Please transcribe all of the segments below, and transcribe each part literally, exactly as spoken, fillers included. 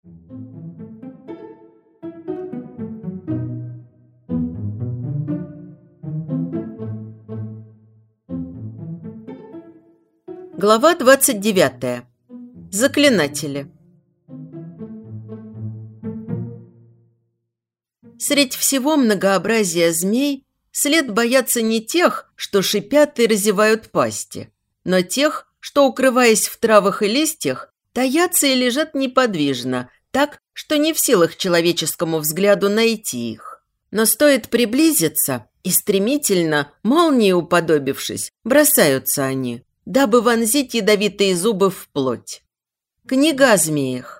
Глава двадцать девятая. Заклинатели. Средь всего многообразия змей след боятся не тех, что шипят и разевают пасти, но тех, что, укрываясь в травах и листьях, таятся и лежат неподвижно, так, что не в силах человеческому взгляду найти их. Но стоит приблизиться, и стремительно, молнией уподобившись, бросаются они, дабы вонзить ядовитые зубы в плоть. Книга о змеях.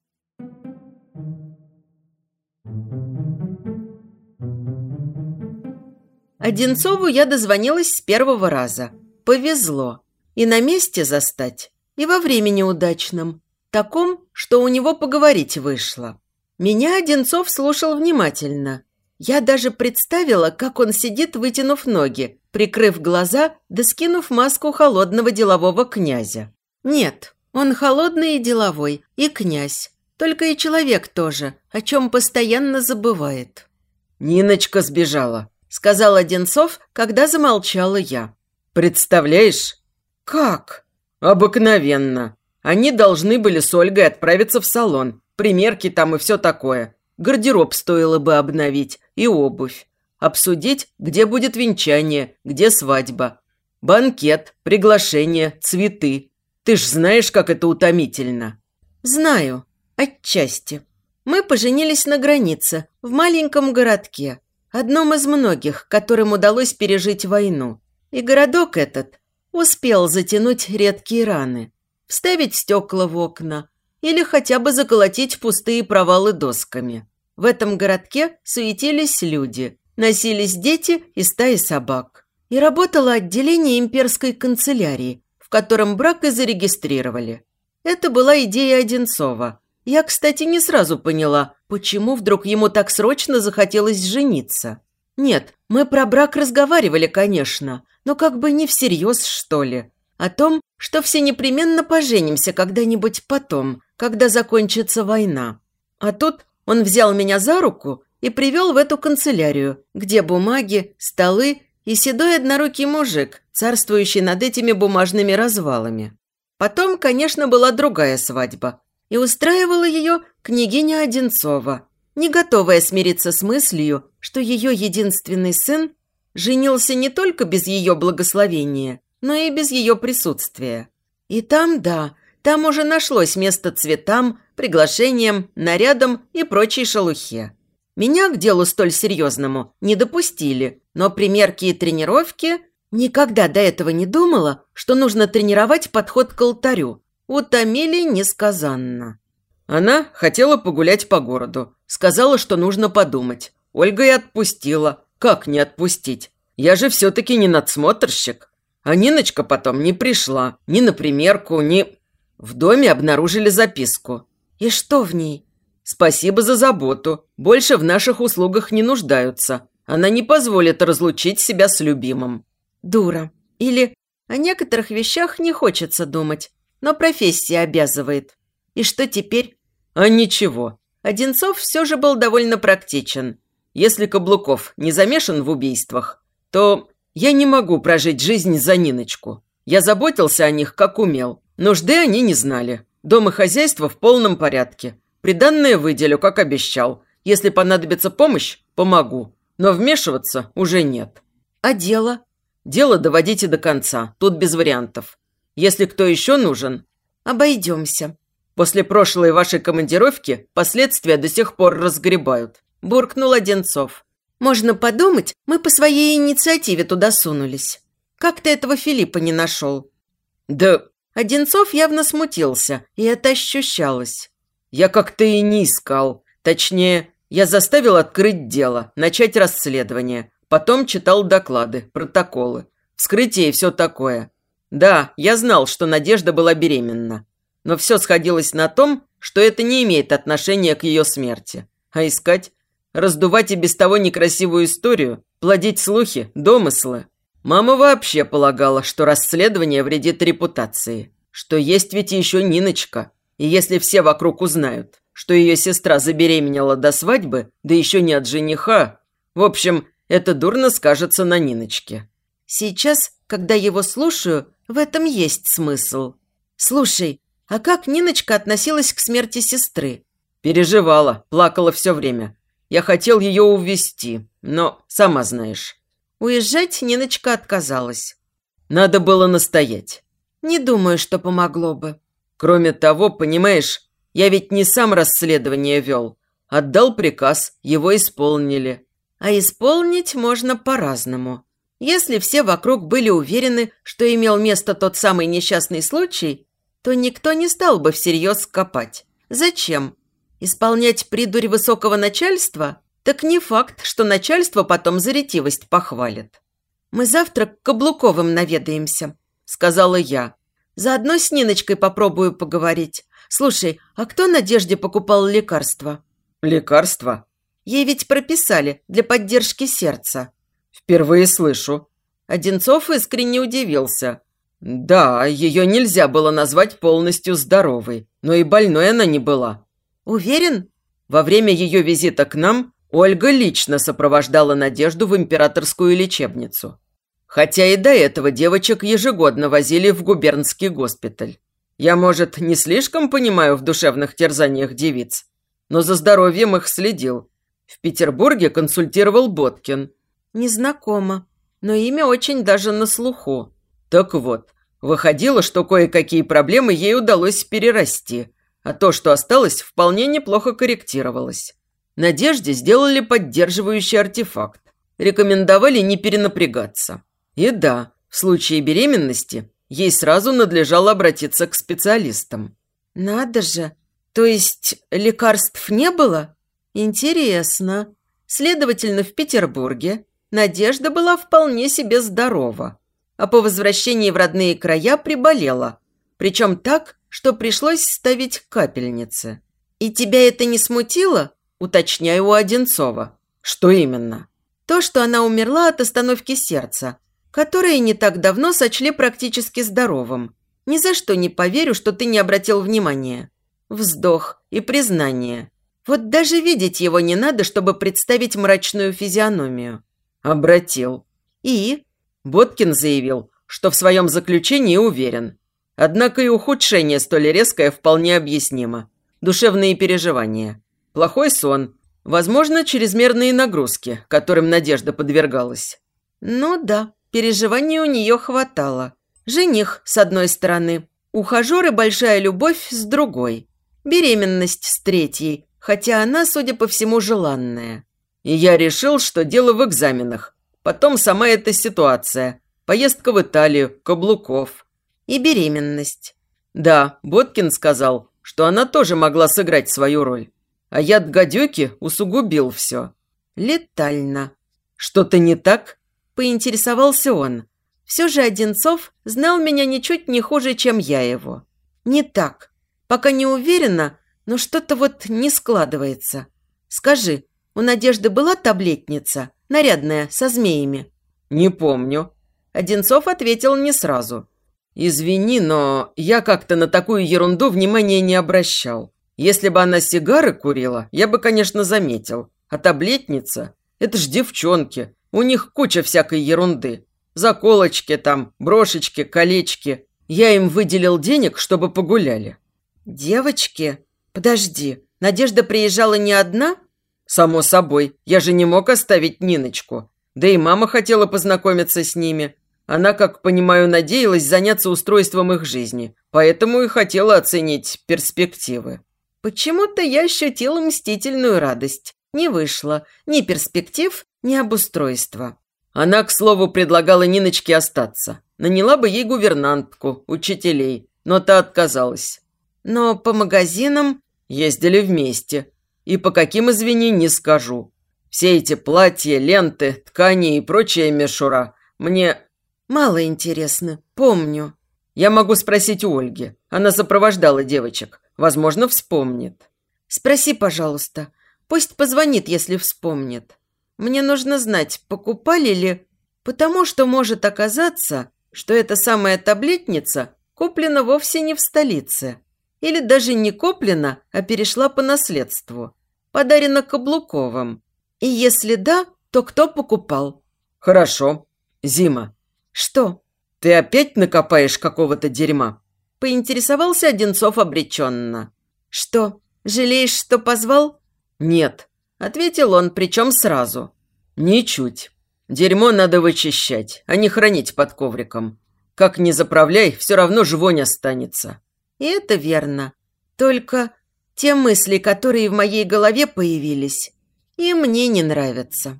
Одинцову я дозвонилась с первого раза. Повезло. И на месте застать, и во времени удачном. Таком, что у него поговорить вышло. Меня Одинцов слушал внимательно. Я даже представила, как он сидит, вытянув ноги, прикрыв глаза да скинув маску холодного делового князя. Нет, он холодный и деловой, и князь. Только и человек тоже, о чем постоянно забывает. «Ниночка сбежала», – сказал Одинцов, когда замолчала я. «Представляешь?» «Как?» «Обыкновенно. Они должны были с Ольгой отправиться в салон. Примерки там и все такое. Гардероб стоило бы обновить и обувь. Обсудить, где будет венчание, где свадьба. Банкет, приглашение, цветы. Ты ж знаешь, как это утомительно». «Знаю. Отчасти. Мы поженились на границе, в маленьком городке, одном из многих, которым удалось пережить войну. И городок этот успел затянуть редкие раны, вставить стекла в окна или хотя бы заколотить пустые провалы досками. В этом городке суетились люди, носились дети и стаи собак. И работало отделение имперской канцелярии, в котором брак и зарегистрировали. Это была идея Одинцова. Я, кстати, не сразу поняла, почему вдруг ему так срочно захотелось жениться. Нет, мы про брак разговаривали, конечно, но как бы не всерьез, что ли. О том, что все непременно поженимся когда-нибудь потом, когда закончится война. А тут он взял меня за руку и привел в эту канцелярию, где бумаги, столы и седой однорукий мужик, царствующий над этими бумажными развалами. Потом, конечно, была другая свадьба. И устраивала ее княгиня Одинцова, не готовая смириться с мыслью, что ее единственный сын женился не только без ее благословения, но и без ее присутствия. И там, да, там уже нашлось место цветам, приглашениям, нарядам и прочей шелухе. Меня к делу столь серьезному не допустили, но примерки и тренировки... Никогда до этого не думала, что нужно тренировать подход к алтарю. Утомили несказанно. Она хотела погулять по городу. Сказала, что нужно подумать. Ольга и отпустила. Как не отпустить? Я же все-таки не надсмотрщик. А Ниночка потом не пришла. Ни на примерку, ни... В доме обнаружили записку. И что в ней? Спасибо за заботу. Больше в наших услугах не нуждаются. Она не позволит разлучить себя с любимым. Дура. Или о некоторых вещах не хочется думать, но профессия обязывает. И что теперь? А ничего. Одинцов все же был довольно практичен. Если Каблуков не замешан в убийствах, то я не могу прожить жизнь за Ниночку. Я заботился о них, как умел. Нужды они не знали. Дом и хозяйство в полном порядке. Приданное выделю, как обещал. Если понадобится помощь, помогу. Но вмешиваться уже нет. А дело? Дело доводите до конца. Тут без вариантов. Если кто еще нужен... Обойдемся. После прошлой вашей командировки последствия до сих пор разгребают. Буркнул Одинцов. Можно подумать, мы по своей инициативе туда сунулись. Как ты этого Филиппа не нашел? Да... Одинцов явно смутился, и это ощущалось. Я как-то и не искал. Точнее, я заставил открыть дело, начать расследование. Потом читал доклады, протоколы, вскрытие и все такое. Да, я знал, что Надежда была беременна. Но все сходилось на том, что это не имеет отношения к ее смерти. А искать, раздувать и без того некрасивую историю, плодить слухи, домыслы. Мама вообще полагала, что расследование вредит репутации. Что есть ведь еще Ниночка. И если все вокруг узнают, что ее сестра забеременела до свадьбы, да еще не от жениха. В общем, это дурно скажется на Ниночке. Сейчас, когда его слушаю, в этом есть смысл. Слушай, а как Ниночка относилась к смерти сестры? Переживала, плакала все время. Я хотел ее увезти, но сама знаешь. Уезжать Ниночка отказалась. Надо было настоять. Не думаю, что помогло бы. Кроме того, понимаешь, я ведь не сам расследование вел. Отдал приказ, его исполнили. А исполнить можно по-разному. Если все вокруг были уверены, что имел место тот самый несчастный случай, то никто не стал бы всерьез копать. Зачем? Исполнять придурь высокого начальства? Так не факт, что начальство потом за ретивость похвалит. «Мы завтра к Каблуковым наведаемся», – сказала я. «Заодно с Ниночкой попробую поговорить. Слушай, а кто Надежде покупал лекарства?» «Лекарства?» «Ей ведь прописали для поддержки сердца». «Впервые слышу». Одинцов искренне удивился. «Да, ее нельзя было назвать полностью здоровой, но и больной она не была». «Уверен?» Во время ее визита к нам Ольга лично сопровождала Надежду в императорскую лечебницу. Хотя и до этого девочек ежегодно возили в губернский госпиталь. Я, может, не слишком понимаю в душевных терзаниях девиц, но за здоровьем их следил. В Петербурге консультировал Боткин. «Незнакомо, но имя очень даже на слуху». Так вот, выходило, что кое-какие проблемы ей удалось перерасти, а то, что осталось, вполне неплохо корректировалось. Надежде сделали поддерживающий артефакт. Рекомендовали не перенапрягаться. И да, в случае беременности ей сразу надлежало обратиться к специалистам. «Надо же! То есть лекарств не было? Интересно. Следовательно, в Петербурге Надежда была вполне себе здорова, а по возвращении в родные края приболела, причем так, что пришлось ставить капельницы. И тебя это не смутило?» Уточняю у Одинцова. Что именно? То, что она умерла от остановки сердца, которое не так давно сочли практически здоровым. Ни за что не поверю, что ты не обратил внимания. Вздох и признание. Вот даже видеть его не надо, чтобы представить мрачную физиономию. Обратил. И? Боткин заявил, что в своем заключении уверен. Однако и ухудшение столь резкое вполне объяснимо. Душевные переживания. Плохой сон. Возможно, чрезмерные нагрузки, которым Надежда подвергалась. Ну да, переживаний у нее хватало. Жених с одной стороны, ухажер и большая любовь с другой. Беременность с третьей, хотя она, судя по всему, желанная. И я решил, что дело в экзаменах. Потом сама эта ситуация. Поездка в Италию, Каблуков. И беременность. Да, Боткин сказал, что она тоже могла сыграть свою роль. А яд гадюки усугубил все. Летально. Что-то не так? Поинтересовался он. Все же Одинцов знал меня ничуть не хуже, чем я его. Не так. Пока не уверена, но что-то вот не складывается. Скажи, у Надежды была таблетница, нарядная, со змеями? Не помню. Одинцов ответил не сразу. Извини, но я как-то на такую ерунду внимания не обращал. Если бы она сигары курила, я бы, конечно, заметил. А таблетница – это ж девчонки. У них куча всякой ерунды. Заколочки там, брошечки, колечки. Я им выделил денег, чтобы погуляли. Девочки? Подожди, Надежда приезжала не одна? Само собой. Я же не мог оставить Ниночку. Да и мама хотела познакомиться с ними. Она, как понимаю, надеялась заняться устройством их жизни. Поэтому и хотела оценить перспективы. Почему-то я ощутила мстительную радость. Не вышло ни перспектив, ни обустройства. Она, к слову, предлагала Ниночке остаться. Наняла бы ей гувернантку, учителей, но та отказалась. Но по магазинам ездили вместе. И по каким, извини, не скажу. Все эти платья, ленты, ткани и прочая мишура мне... Мало интересно, помню. Я могу спросить у Ольги. Она сопровождала девочек. Возможно, вспомнит. Спроси, пожалуйста. Пусть позвонит, если вспомнит. Мне нужно знать, покупали ли... Потому что может оказаться, что эта самая таблетница куплена вовсе не в столице. Или даже не куплена, а перешла по наследству? Подарена Каблуковым? И если да, то кто покупал? Хорошо. Зима. Что? Ты опять накопаешь какого-то дерьма? Поинтересовался Одинцов обреченно. Что, жалеешь, что позвал? Нет, ответил он, причем сразу. Ничуть. Дерьмо надо вычищать, а не хранить под ковриком. Как ни заправляй, все равно ж вонь останется. И это верно. Только те мысли, которые в моей голове появились, и мне не нравятся.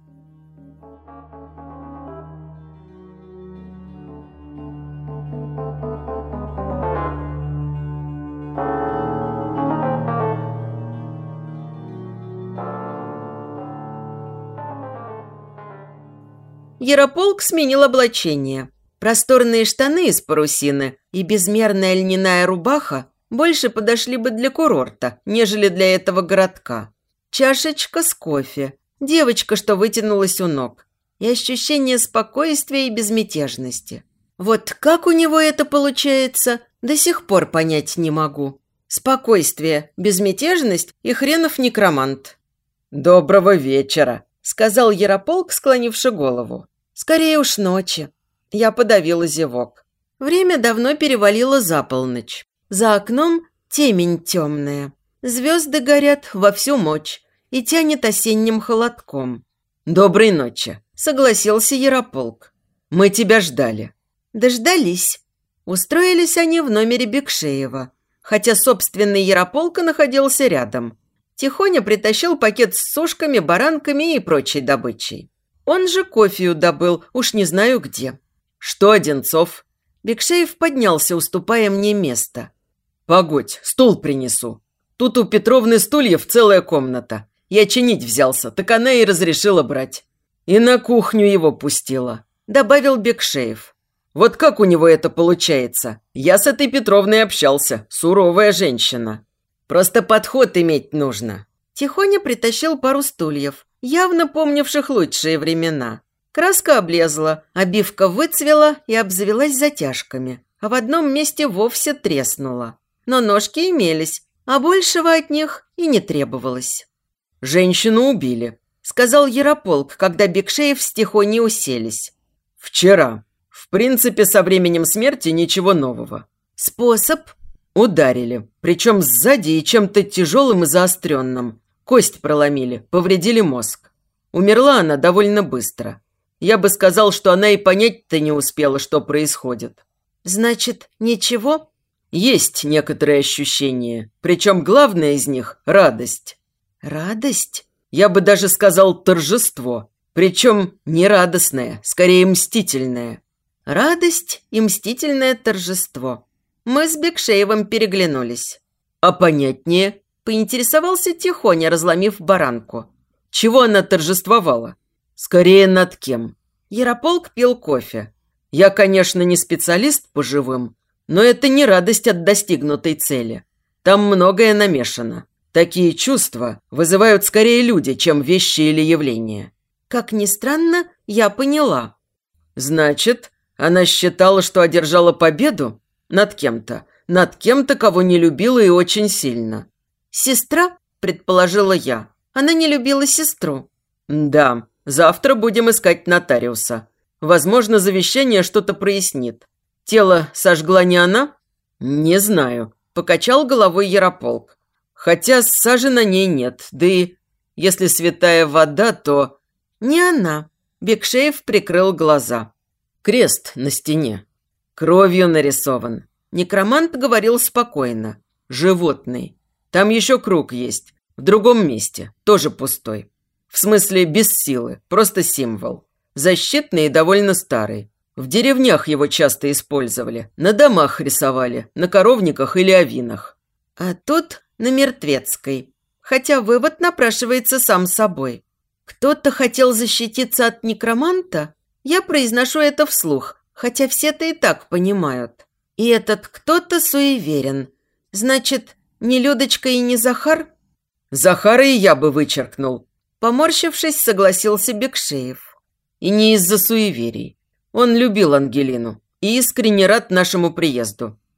Ярополк сменил облачение. Просторные штаны из парусины и безмерная льняная рубаха больше подошли бы для курорта, нежели для этого городка. Чашечка с кофе, девочка, что вытянулась у ног, и ощущение спокойствия и безмятежности. Вот как у него это получается, до сих пор понять не могу. Спокойствие, безмятежность и хренов некромант. «Доброго вечера», – сказал Ярополк, склонивши голову. «Скорее уж ночи». Я подавила зевок. Время давно перевалило за полночь. За окном темень темная. Звезды горят во всю мощь и тянет осенним холодком. «Доброй ночи», – согласился Ярополк. «Мы тебя ждали». Дождались. Устроились они в номере Бекшеева, хотя собственный Ярополка находился рядом. Тихоня притащил пакет с сушками, баранками и прочей добычей. Он же кофею добыл, уж не знаю где. «Что, Одинцов?» Бекшеев поднялся, уступая мне место. «Погодь, стул принесу. Тут у Петровны стульев целая комната. Я чинить взялся, так она и разрешила брать. И на кухню его пустила», – добавил Бекшеев. «Вот как у него это получается? Я с этой Петровной общался, суровая женщина. Просто подход иметь нужно». Тихоня притащил пару стульев, явно помнивших лучшие времена. Краска облезла, обивка выцвела и обзавелась затяжками, а в одном месте вовсе треснула. Но ножки имелись, а большего от них и не требовалось. «Женщину убили», – сказал Ярополк, когда Бекшеев с Тихоней уселись. «Вчера. В принципе, со временем смерти ничего нового». «Способ?» «Ударили, причем сзади и чем-то тяжелым и заостренным. Кость проломили, повредили мозг. Умерла она довольно быстро. Я бы сказал, что она и понять-то не успела, что происходит». «Значит, ничего?» «Есть некоторые ощущения, причем главное из них – радость». «Радость?» Я бы даже сказал торжество, причем не радостное, скорее мстительное. Радость и мстительное торжество. Мы с Бекшеевым переглянулись. «А понятнее?» – поинтересовался Тихоня, разломив баранку. «Чего она торжествовала? Скорее над кем?» Ярополк пил кофе. «Я, конечно, не специалист по живым, но это не радость от достигнутой цели. Там многое намешано. Такие чувства вызывают скорее люди, чем вещи или явления». Как ни странно, я поняла. «Значит, она считала, что одержала победу? Над кем-то. Над кем-то, кого не любила и очень сильно». «Сестра?» – предположила я. Она не любила сестру. «Да, завтра будем искать нотариуса. Возможно, завещание что-то прояснит. Тело сожгла не она?» «Не знаю», – покачал головой Ярополк. «Хотя сажи на ней нет, да и если святая вода, то...» «Не она». Бекшеев прикрыл глаза. «Крест на стене. Кровью нарисован». Некромант говорил спокойно. «Животный. Там еще круг есть. В другом месте. Тоже пустой. В смысле, без силы. Просто символ. Защитный и довольно старый. В деревнях его часто использовали. На домах рисовали. На коровниках или овинах». А тут на Мертвецкой. Хотя вывод напрашивается сам собой. Кто-то хотел защититься от некроманта? Я произношу это вслух, хотя все-то и так понимают. И этот кто-то суеверен. Значит, не Людочка и не Захар? «Захара и я бы вычеркнул», – поморщившись, согласился Бекшеев. «И не из-за суеверий. Он любил Ангелину и искренне рад нашему приезду.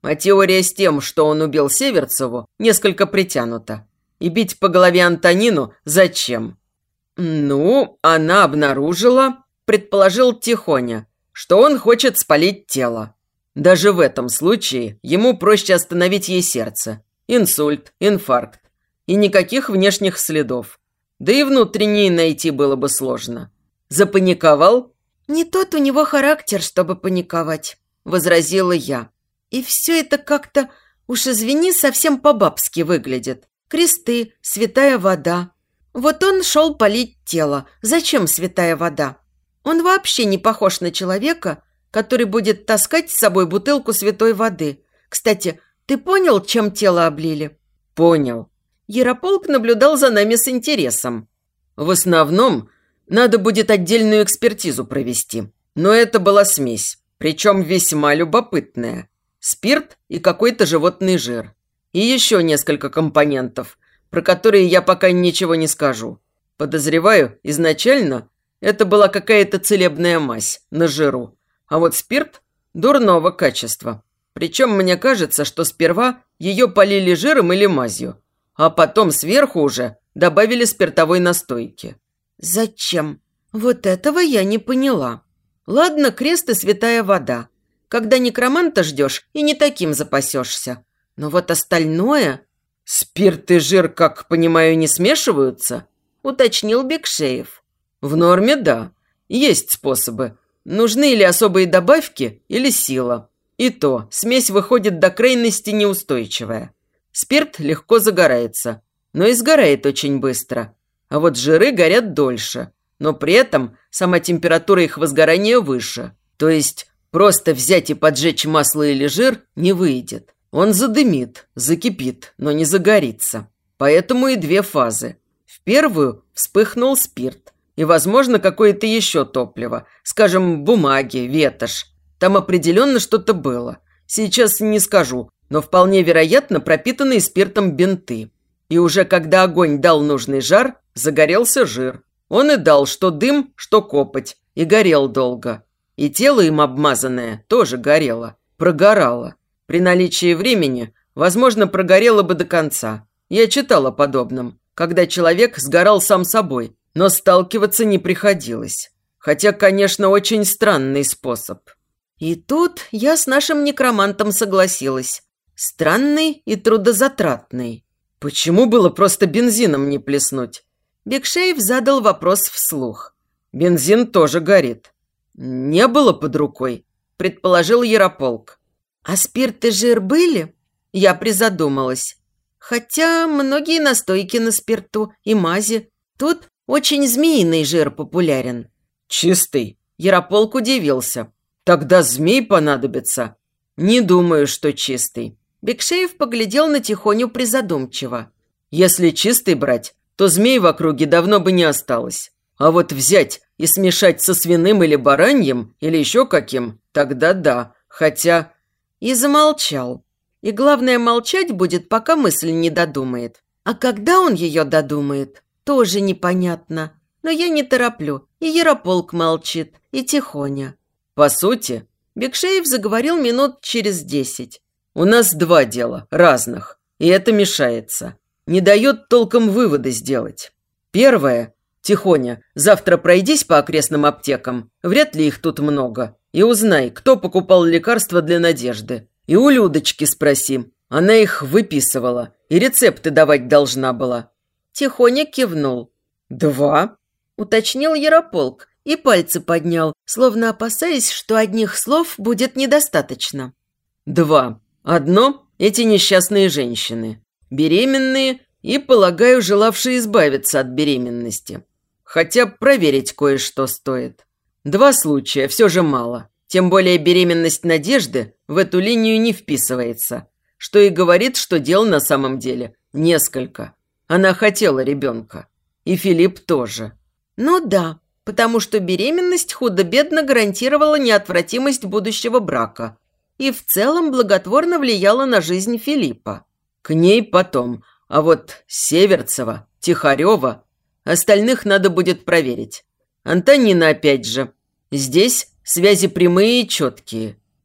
А теория с тем, что он убил Северцеву, несколько притянута. И бить по голове Антонину зачем? Ну, она обнаружила, предположил Тихоня, что он хочет спалить тело. Даже в этом случае ему проще остановить ей сердце. Инсульт, инфаркт. И никаких внешних следов. Да и внутренние найти было бы сложно. Запаниковал? «Не тот у него характер, чтобы паниковать», – возразила я. «И все это как-то, уж извини, совсем по-бабски выглядит. Кресты, святая вода. Вот он шел полить тело. Зачем святая вода? Он вообще не похож на человека, который будет таскать с собой бутылку святой воды. Кстати, ты понял, чем тело облили?» «Понял». Ярополк наблюдал за нами с интересом. «В основном надо будет отдельную экспертизу провести. Но это была смесь, причем весьма любопытная. Спирт и какой-то животный жир. И еще несколько компонентов, про которые я пока ничего не скажу. Подозреваю, изначально это была какая-то целебная мазь на жиру. А вот спирт дурного качества. Причем мне кажется, что сперва ее полили жиром или мазью, а потом сверху уже добавили спиртовой настойки». «Зачем? Вот этого я не поняла. Ладно, крест и святая вода. Когда некроманта ждешь, и не таким запасешься. Но вот остальное...» «Спирт и жир, как понимаю, не смешиваются?» – уточнил Бекшеев. «В норме, да. Есть способы. Нужны или особые добавки, или сила. И то, смесь выходит до крайности неустойчивая. Спирт легко загорается, но и сгорает очень быстро. А вот жиры горят дольше, но при этом сама температура их возгорания выше. То есть просто взять и поджечь масло или жир не выйдет. Он задымит, закипит, но не загорится. Поэтому и две фазы. В первую вспыхнул спирт. И, возможно, какое-то еще топливо. Скажем, бумаги, ветошь. Там определенно что-то было. Сейчас не скажу, но вполне вероятно пропитанные спиртом бинты. И уже когда огонь дал нужный жар, загорелся жир. Он и дал что дым, что копоть. И горел долго. И тело им обмазанное тоже горело. Прогорало. При наличии времени, возможно, прогорело бы до конца. Я читал о подобном, когда человек сгорал сам собой, но сталкиваться не приходилось. Хотя, конечно, очень странный способ. И тут я с нашим некромантом согласилась. Странный и трудозатратный. Почему было просто бензином не плеснуть? Бекшеев задал вопрос вслух. Бензин тоже горит. Не было под рукой, предположил Ярополк. А спирт и жир были? Я призадумалась. Хотя многие настойки на спирту и мази. Тут очень змеиный жир популярен. Чистый. Ярополк удивился. Тогда змей понадобится. Не думаю, что чистый. Бекшеев поглядел на Тихоню призадумчиво. Если чистый брать, то змей в округе давно бы не осталось. А вот взять и смешать со свиным или бараньим, или еще каким, тогда да. Хотя... И замолчал. И главное, молчать будет, пока мысль не додумает. А когда он ее додумает, тоже непонятно. Но я не тороплю. И Ярополк молчит, и Тихоня. По сути, Бекшеев заговорил минут через десять. У нас два дела, разных. И это мешается. Не дает толком выводы сделать. Первое. Тихоня, завтра пройдись по окрестным аптекам. Вряд ли их тут много. И узнай, кто покупал лекарства для Надежды. И у Людочки спроси. Она их выписывала. И рецепты давать должна была. Тихоня кивнул. Два? Уточнил Ярополк и пальцы поднял, словно опасаясь, что одних слов будет недостаточно. Два. Одно – эти несчастные женщины. Беременные и, полагаю, желавшие избавиться от беременности. Хотя проверить кое-что стоит. Два случая все же мало. Тем более беременность Надежды в эту линию не вписывается. Что и говорит, что дел на самом деле несколько. Она хотела ребенка. И Филипп тоже. Ну да, потому что беременность худо-бедно гарантировала неотвратимость будущего брака. И в целом благотворно влияла на жизнь Филиппа. К ней потом. А вот Северцева, Тихарева, остальных надо будет проверить. Антонина опять же. Здесь связи прямые и четкие.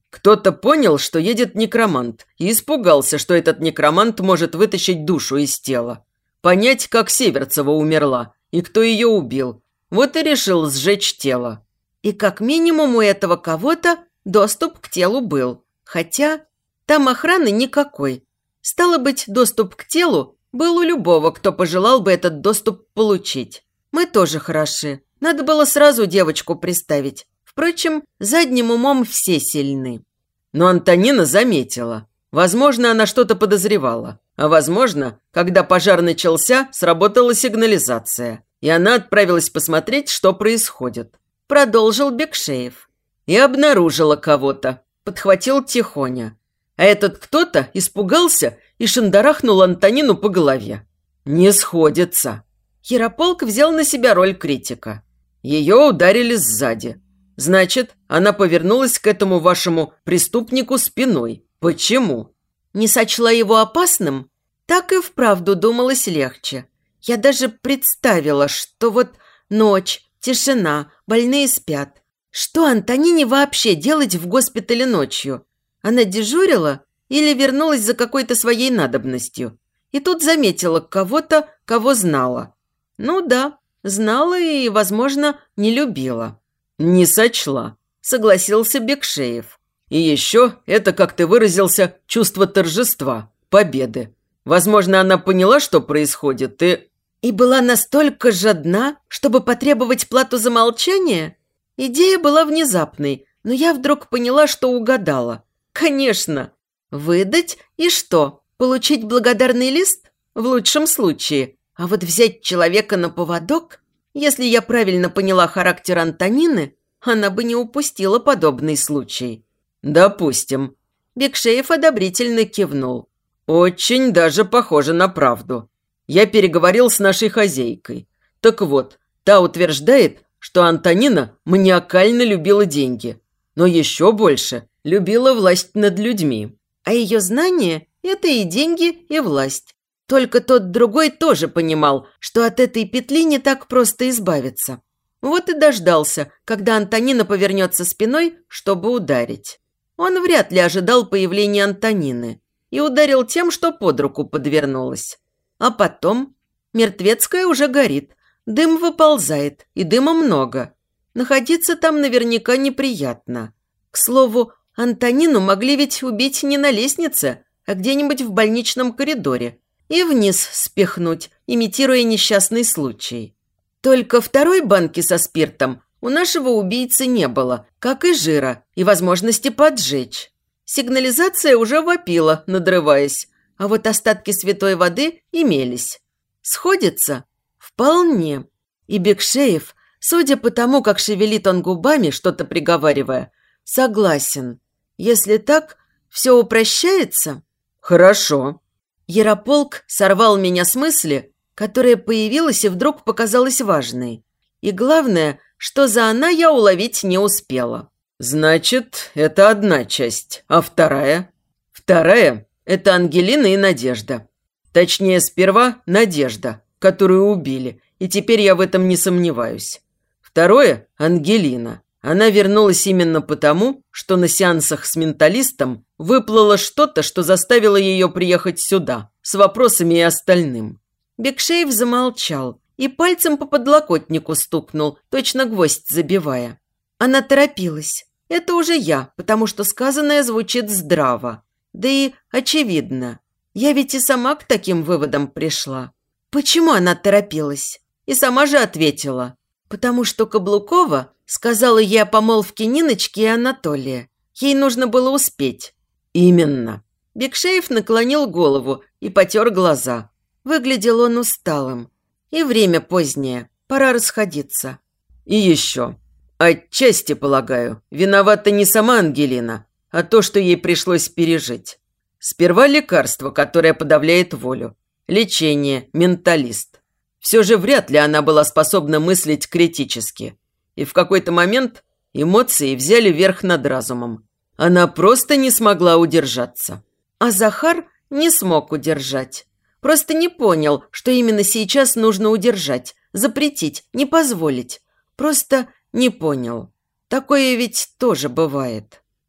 Кто-то понял, что едет некромант, и испугался, что этот некромант может вытащить душу из тела. Понять, как Северцева умерла и кто ее убил. Вот и решил сжечь тело. И как минимум у этого кого-то доступ к телу был. Хотя там охраны никакой. Стало быть, доступ к телу был у любого, кто пожелал бы этот доступ получить. Мы тоже хороши. Надо было сразу девочку приставить. Впрочем, задним умом все сильны. Но Антонина заметила. Возможно, она что-то подозревала. А возможно, когда пожар начался, сработала сигнализация. И она отправилась посмотреть, что происходит. Продолжил Бекшеев. И обнаружила кого-то. Подхватил Тихоня. А этот кто-то испугался и шандарахнул Антонину по голове. Не сходится. Ярополк взял на себя роль критика. Ее ударили сзади. Значит, она повернулась к этому вашему преступнику спиной. Почему? Не сочла его опасным? Так и вправду думалось легче. Я даже представила, что вот ночь, тишина, больные спят. Что Антонине вообще делать в госпитале ночью? Она дежурила или вернулась за какой-то своей надобностью? И тут заметила кого-то, кого знала. Ну да, знала и, возможно, не любила. Не сочла, согласился Бекшеев. И еще это, как ты выразился, чувство торжества, победы. Возможно, она поняла, что происходит, и... И была настолько жадна, чтобы потребовать плату за молчание? Идея была внезапной, но я вдруг поняла, что угадала. Конечно. Выдать и что? Получить благодарный лист? В лучшем случае. А вот взять человека на поводок? Если я правильно поняла характер Антонины, она бы не упустила подобный случай. Допустим. Бекшеев одобрительно кивнул. Очень даже похоже на правду. Я переговорил с нашей хозяйкой. Так вот, та утверждает, что Антонина маниакально любила деньги, но еще больше любила власть над людьми. А ее знание – это и деньги, и власть. Только тот другой тоже понимал, что от этой петли не так просто избавиться. Вот и дождался, когда Антонина повернется спиной, чтобы ударить. Он вряд ли ожидал появления Антонины и ударил тем, что под руку подвернулось. А потом мертвецкая уже горит, дым выползает, и дыма много. Находиться там наверняка неприятно. К слову, Антонину могли ведь убить не на лестнице, а где-нибудь в больничном коридоре и вниз спихнуть, имитируя несчастный случай. Только второй банки со спиртом у нашего убийцы не было, как и жира, и возможности поджечь. Сигнализация уже вопила, надрываясь, а вот остатки святой воды имелись. Сходится? Вполне. И Бекшеев, судя по тому, как шевелит он губами, что-то приговаривая, согласен. Если так, все упрощается? Хорошо. Ярополк сорвал меня с мысли, которая появилась и вдруг показалась важной. И главное, что за она я уловить не успела. Значит, это одна часть, а вторая? Вторая – это Ангелина и Надежда. Точнее, сперва Надежда, которую убили, и теперь я в этом не сомневаюсь. Второе – Ангелина. Она вернулась именно потому, что на сеансах с менталистом выплыло что-то, что заставило ее приехать сюда, с вопросами и остальным. Бекшеев замолчал и пальцем по подлокотнику стукнул, точно гвоздь забивая. Она торопилась. Это уже я, потому что сказанное звучит здраво. Да и очевидно. Я ведь и сама к таким выводам пришла. Почему она торопилась? И сама же ответила. Потому что Каблукова сказала ей о помолвке Ниночки и Анатолия. Ей нужно было успеть. Именно. Бекшеев наклонил голову и потер глаза. Выглядел он усталым. И время позднее. Пора расходиться. И еще. Отчасти, полагаю, виновата не сама Ангелина, а то, что ей пришлось пережить. Сперва лекарство, которое подавляет волю. Лечение, менталист. Все же вряд ли она была способна мыслить критически. И в какой-то момент эмоции взяли верх над разумом. Она просто не смогла удержаться. А Захар не смог удержать. Просто не понял, что именно сейчас нужно удержать, запретить, не позволить. Просто не понял. Такое ведь тоже бывает.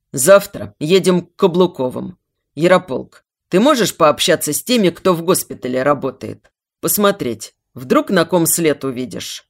Завтра едем к Каблуковым. Ярополк, ты можешь пообщаться с теми, кто в госпитале работает? Посмотреть, вдруг на ком след увидишь?»